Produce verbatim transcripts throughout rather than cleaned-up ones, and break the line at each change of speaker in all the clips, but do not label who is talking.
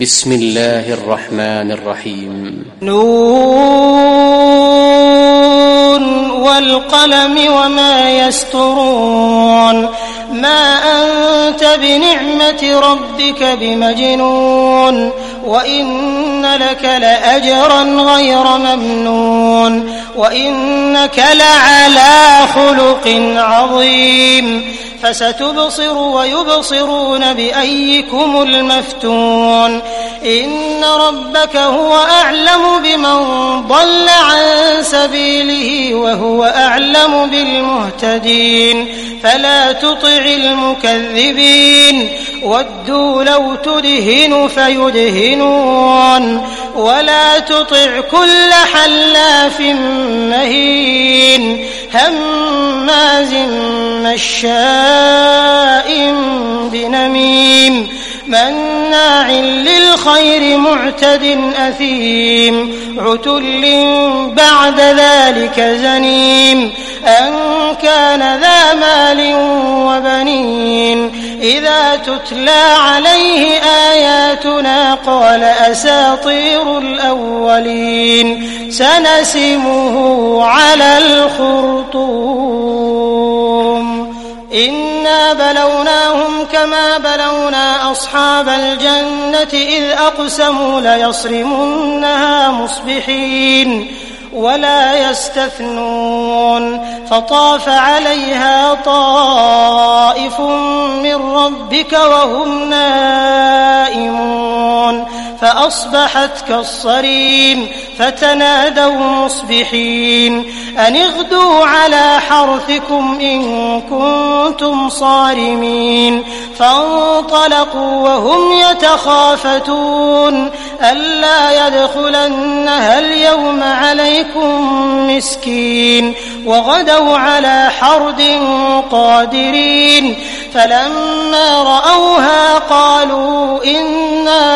بسم الله الرحمن الرحيم.
نون والقلم وما يسطرون ما أنت بنعمة ربك بمجنون وإن لك لأجرا غير ممنون وإنك لعلى خلق عظيم فستبصر ويبصرون بأيكم المفتون إن ربك هو أعلم بمن ضل عن سبيله وهو أعلم بالمهتدين فلا تطع المكذبين ودوا لو تدهن فيدهنون ولا تطع كل حلاف مهين هماز مشاء بنميم مناع للخير معتد أثيم عتل بعد ذلك زنيم أن كان ذا مال وبنين إذا تتلى عليه آياتنا قال أساطير الأولين سنسمه على الخرطوم إنا بلوناهم كما بلونا أصحاب الجنة إذ أقسموا ليصرمنها مصبحين ولا يستثنون فطاف عليها طائف من ربك وهم نائمون فأصبحت كالصريم فتنادوا مصبحين أن اغدوا على حرثكم إن كنتم صارمين فانطلقوا وهم يتخافتون ألا يدخلنها اليوم عليكم مسكين وغدوا على حرد قادرين فلما رأوها قالوا إنا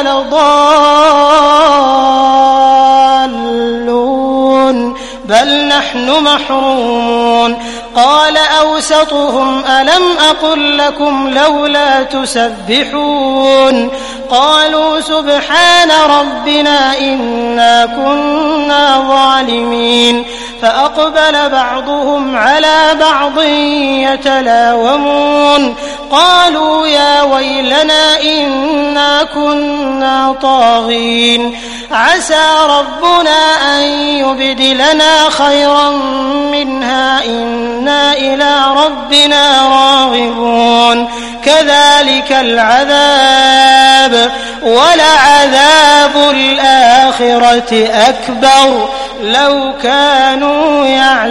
لضالون بل نحن محرومون قال أوسطهم ألم أقل لكم لولا تسبحون قالوا سبحان ربنا إنا كنا ظالمين فأقبل بعضهم على بعض يتلاومون قالوا يا ويلنا إنا كنا طاغين عسى ربنا أن يبدلنا خيرا منها إنا إلى ربنا راغبون كذلك العذاب ولعذاب الآخرة أكبر لو كانوا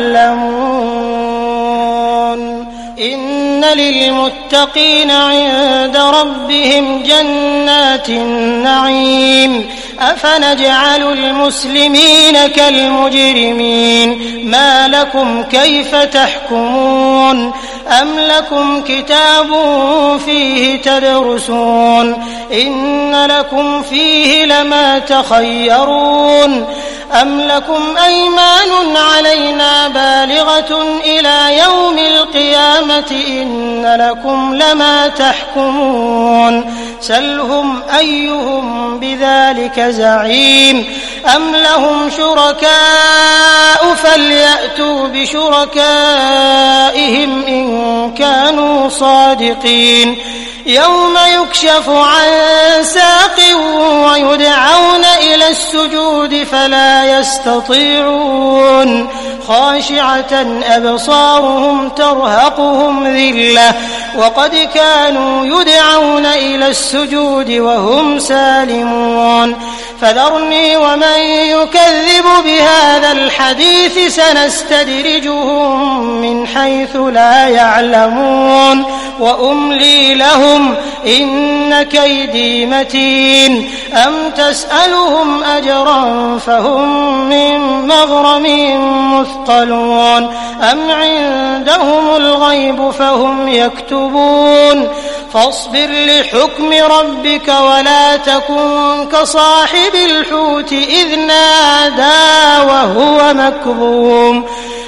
يعلمون إن للمتقين عند ربهم جنات النعيم أفنجعل المسلمين كالمجرمين ما لكم كيف تحكمون أم لكم كتاب فيه تدرسون إن لكم فيه لما تخيرون أم لكم أيمان علينا بالغة إلى يوم القيامة إن لكم لما تحكمون سلهم أيهم بذلك زعيم أم لهم شركاء فليأتوا بشركائهم إن كانوا صادقين يوم يكشف عن ساق ويدعون إلى السجود فلا يستطيعون خاشعة أبصارهم ترهقهم ذلة وقد كانوا يدعون إلى السجود وهم سالمون فذرني ومن يكذب بهذا الحديث سنستدرجهم من حيث لا يعلمون وأملي لهم إن كيدي متين أم تسألهم أجرا فهم من مغرم مثقلون أم عندهم الغيب فهم يكتبون فاصبر لحكم ربك ولا تكن كصاحب الحوت إذ نادى وهو مكظوم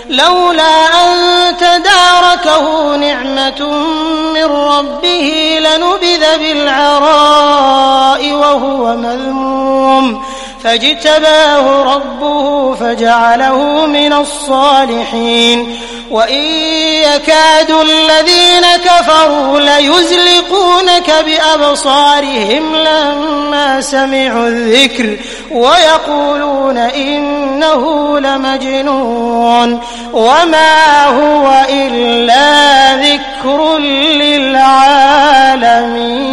لولا أن تداركه نعمة من ربه لنبذ بالعراء وهو مذموم فاجتباه ربه فجعله من الصالحين وإن يكاد الذين كفروا ليزلقونك بأبصارهم لما سمعوا الذكر ويقولون إنه لمجنون وما هو إلا ذكر للعالمين.